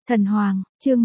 Thần Hoàng, chương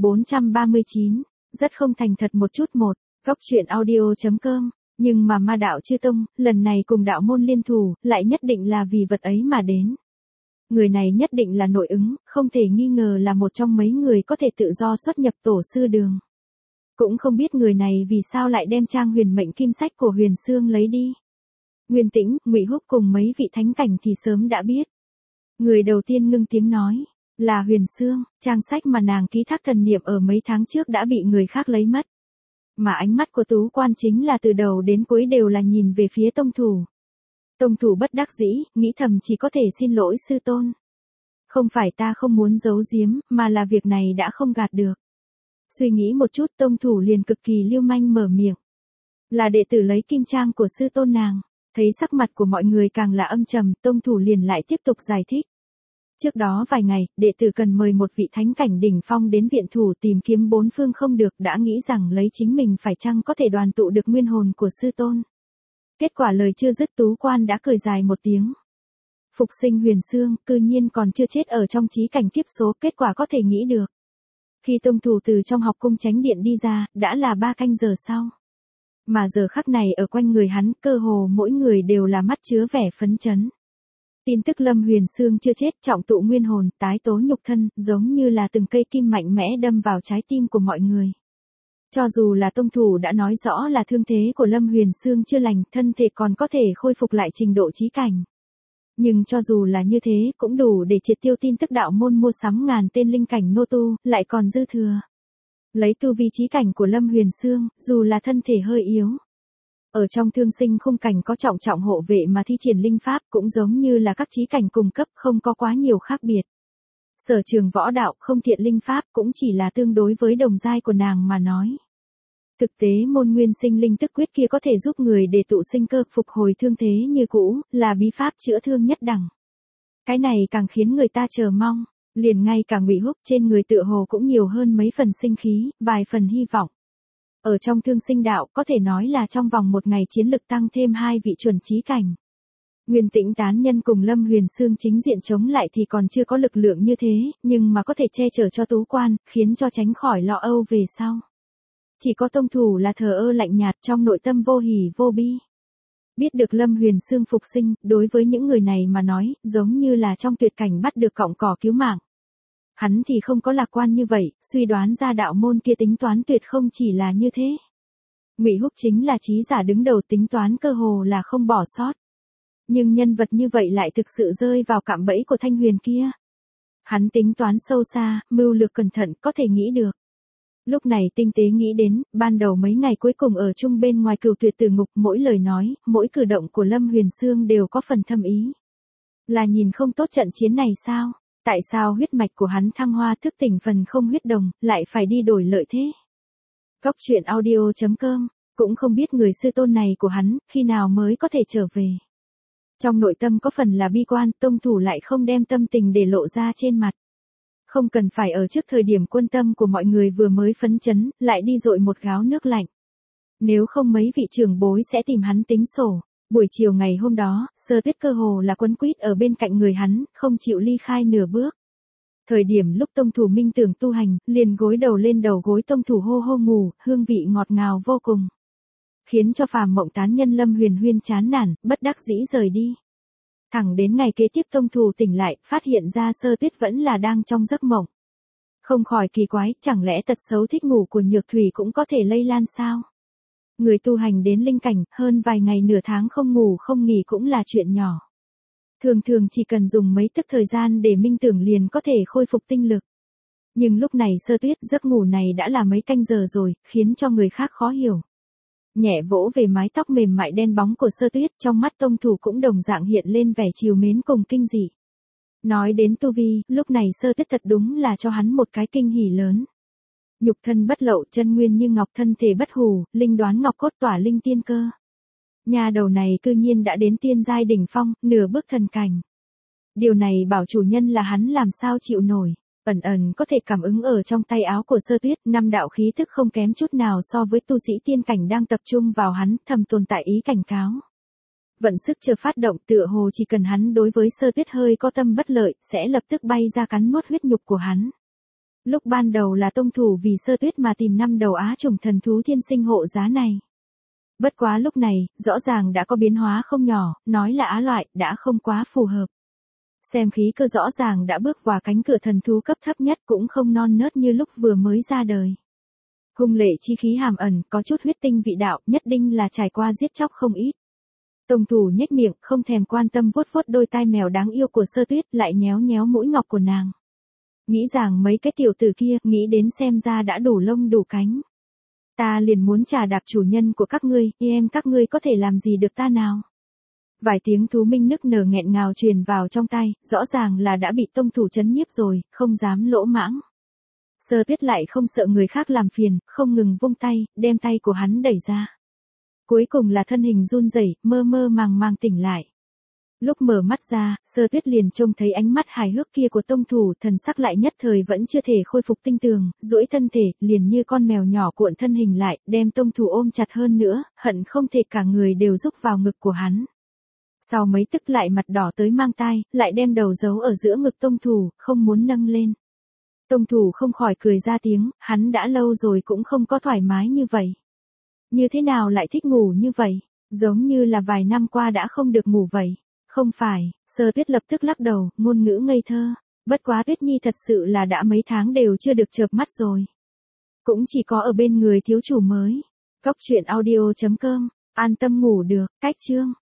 1439, rất không thành thật một chút một, góc truyện audio.com, nhưng mà ma đạo chư tông, lần này cùng đạo môn liên thủ, lại nhất định là vì vật ấy mà đến. Người này nhất định là nội ứng, không thể nghi ngờ là một trong mấy người có thể tự do xuất nhập tổ sư đường. Cũng không biết người này vì sao lại đem trang huyền mệnh kim sách của Huyền Xương lấy đi. Nguyên Tĩnh, Ngụy Húc cùng mấy vị thánh cảnh thì sớm đã biết. Người đầu tiên ngưng tiếng nói, là Huyền Xương, trang sách mà nàng ký thác thần niệm ở mấy tháng trước đã bị người khác lấy mất. Mà ánh mắt của Tú Quan chính là từ đầu đến cuối đều là nhìn về phía tông thủ. Tông thủ bất đắc dĩ, nghĩ thầm chỉ có thể xin lỗi sư tôn. Không phải ta không muốn giấu giếm, mà là việc này đã không gạt được. Suy nghĩ một chút, tông thủ liền cực kỳ lưu manh mở miệng. Là đệ tử lấy kim trang của sư tôn nàng. Thấy sắc mặt của mọi người càng là âm trầm, tông thủ liền lại tiếp tục giải thích. Trước đó vài ngày, đệ tử cần mời một vị thánh cảnh đỉnh phong đến viện thủ tìm kiếm bốn phương không được, đã nghĩ rằng lấy chính mình phải chăng có thể đoàn tụ được nguyên hồn của sư tôn. Kết quả lời chưa dứt, Tú Quan đã cười dài một tiếng. Phục sinh Huyền Xương, cư nhiên còn chưa chết ở trong chí cảnh kiếp số, kết quả có thể nghĩ được. Khi tông thủ từ trong học cung Chánh Điện đi ra, đã là 3 canh giờ sau. Mà giờ khắc này ở quanh người hắn, cơ hồ mỗi người đều là mắt chứa vẻ phấn chấn. Tin tức Lâm Huyền Xương chưa chết, trọng tụ nguyên hồn, tái tố nhục thân, giống như là từng cây kim mạnh mẽ đâm vào trái tim của mọi người. Cho dù là tông thủ đã nói rõ là thương thế của Lâm Huyền Xương chưa lành, thân thể còn có thể khôi phục lại trình độ chí cảnh. Nhưng cho dù là như thế, cũng đủ để triệt tiêu tin tức đạo môn mua sắm ngàn tên linh cảnh nô tu, lại còn dư thừa. Lấy tu vi chí cảnh của Lâm Huyền Xương, dù là thân thể hơi yếu. Ở trong thương sinh khung cảnh có trọng trọng hộ vệ mà thi triển linh pháp cũng giống như là các chí cảnh cùng cấp, không có quá nhiều khác biệt. Sở trường võ đạo không thiện linh pháp cũng chỉ là tương đối với đồng giai của nàng mà nói. Thực tế môn nguyên sinh linh tức quyết kia có thể giúp người để tụ sinh cơ phục hồi thương thế như cũ, là bí pháp chữa thương nhất đẳng. Cái này càng khiến người ta chờ mong. Liền ngay cả Ngụy Húc trên người tựa hồ cũng nhiều hơn mấy phần sinh khí, vài phần hy vọng. Ở trong thương sinh đạo có thể nói là trong vòng một ngày chiến lực tăng thêm 2 vị chuẩn chí cảnh. Nguyên Tĩnh tán nhân cùng Lâm Huyền Xương chính diện chống lại thì còn chưa có lực lượng như thế, nhưng mà có thể che chở cho Tú Quan, khiến cho tránh khỏi lo âu về sau. Chỉ có tông thủ là thờ ơ lạnh nhạt, trong nội tâm vô hỉ vô bi. Biết được Lâm Huyền Xương phục sinh, đối với những người này mà nói, giống như là trong tuyệt cảnh bắt được cọng cỏ cứu mạng. Hắn thì không có lạc quan như vậy, suy đoán ra đạo môn kia tính toán tuyệt không chỉ là như thế. Ngụy Húc chính là trí giả đứng đầu, tính toán cơ hồ là không bỏ sót. Nhưng nhân vật như vậy lại thực sự rơi vào cạm bẫy của Thanh Huyền kia. Hắn tính toán sâu xa, mưu lược cẩn thận, có thể nghĩ được. Lúc này tinh tế nghĩ đến, ban đầu mấy ngày cuối cùng ở chung bên ngoài Cửu Tuyệt Tử Ngục, mỗi lời nói, mỗi cử động của Lâm Huyền Xương đều có phần thâm ý. Là nhìn không tốt trận chiến này sao? Tại sao huyết mạch của hắn thăng hoa thức tỉnh phần không huyết đồng, lại phải đi đổi lợi thế? Góc truyện audio.com, cũng không biết người sư tôn này của hắn, khi nào mới có thể trở về. Trong nội tâm có phần là bi quan, tông thủ lại không đem tâm tình để lộ ra trên mặt. Không cần phải ở trước thời điểm quân tâm của mọi người vừa mới phấn chấn, lại đi dội một gáo nước lạnh. Nếu không mấy vị trưởng bối sẽ tìm hắn tính sổ. Buổi chiều ngày hôm đó, Sơ Tuyết cơ hồ là quấn quýt ở bên cạnh người hắn, không chịu ly khai nửa bước. Thời điểm lúc tông thủ minh tưởng tu hành, liền gối đầu lên đầu gối tông thủ hô hô ngủ, hương vị ngọt ngào vô cùng. Khiến cho phàm mộng tán nhân Lâm Huyền Huyên chán nản, bất đắc dĩ rời đi. Thẳng đến ngày kế tiếp tông thủ tỉnh lại, phát hiện ra Sơ Tuyết vẫn là đang trong giấc mộng. Không khỏi kỳ quái, chẳng lẽ tật xấu thích ngủ của Nhược Thủy cũng có thể lây lan sao? Người tu hành đến linh cảnh, hơn vài ngày nửa tháng không ngủ không nghỉ cũng là chuyện nhỏ. Thường thường chỉ cần dùng mấy tức thời gian để minh tưởng liền có thể khôi phục tinh lực. Nhưng lúc này Sơ Tuyết, giấc ngủ này đã là mấy canh giờ rồi, khiến cho người khác khó hiểu. Nhẹ vỗ về mái tóc mềm mại đen bóng của Sơ Tuyết, trong mắt tông thủ cũng đồng dạng hiện lên vẻ trìu mến cùng kinh dị. Nói đến tu vi, lúc này Sơ Tuyết thật đúng là cho hắn một cái kinh hỉ lớn. Nhục thân bất lậu, chân nguyên như ngọc, thân thể bất hủ, linh đoán ngọc cốt tỏa linh tiên cơ. Nhà đầu này cư nhiên đã đến tiên giai đỉnh phong, nửa bước thần cảnh. Điều này bảo chủ nhân là hắn làm sao chịu nổi. Ẩn ẩn có thể cảm ứng ở trong tay áo của Sơ Tuyết, 5 đạo khí thức không kém chút nào so với tu sĩ tiên cảnh đang tập trung vào hắn, thầm tồn tại ý cảnh cáo. Vận sức chờ phát động, tựa hồ chỉ cần hắn đối với Sơ Tuyết hơi có tâm bất lợi, sẽ lập tức bay ra cắn nuốt huyết nhục của hắn. Lúc ban đầu là tông thủ vì Sơ Tuyết mà tìm 5 đầu á trùng thần thú thiên sinh hộ giá này. Bất quá lúc này, rõ ràng đã có biến hóa không nhỏ, nói là á loại, đã không quá phù hợp. Xem khí cơ rõ ràng đã bước vào cánh cửa thần thú cấp thấp nhất cũng không non nớt như lúc vừa mới ra đời. Hung lệ chi khí hàm ẩn, có chút huyết tinh vị đạo, nhất định là trải qua giết chóc không ít. Tông thủ nhếch miệng, không thèm quan tâm vuốt vuốt đôi tai mèo đáng yêu của Sơ Tuyết, lại nhéo nhéo mũi ngọc của nàng. Nghĩ rằng mấy cái tiểu tử kia, nghĩ đến xem ra đã đủ lông đủ cánh. Ta liền muốn trà đạp chủ nhân của các ngươi, em các ngươi có thể làm gì được ta nào? Vài tiếng thú minh nức nở nghẹn ngào truyền vào trong tai, rõ ràng là đã bị tông thủ trấn nhiếp rồi, không dám lỗ mãng. Sơ Tuyết lại không sợ người khác làm phiền, không ngừng vung tay, đem tay của hắn đẩy ra. Cuối cùng là thân hình run rẩy, mơ mơ màng màng tỉnh lại. Lúc mở mắt ra, Sơ Tuyết liền trông thấy ánh mắt hài hước kia của tông thủ, thần sắc lại nhất thời vẫn chưa thể khôi phục tinh tường, duỗi thân thể, liền như con mèo nhỏ cuộn thân hình lại, đem tông thủ ôm chặt hơn nữa, hận không thể cả người đều rúc vào ngực của hắn. Sau mấy tức lại mặt đỏ tới mang tai, lại đem đầu giấu ở giữa ngực tông thủ, không muốn nâng lên. Tông thủ không khỏi cười ra tiếng, hắn đã lâu rồi cũng không có thoải mái như vậy. Như thế nào lại thích ngủ như vậy, giống như là vài năm qua đã không được ngủ vậy. Không phải, Sơ Tuyết lập tức lắc đầu, ngôn ngữ ngây thơ. Bất quá Tuyết Nhi thật sự là đã mấy tháng đều chưa được chợp mắt rồi. Cũng chỉ có ở bên người thiếu chủ mới. Cóc truyện audio.com, an tâm ngủ được, cách chương.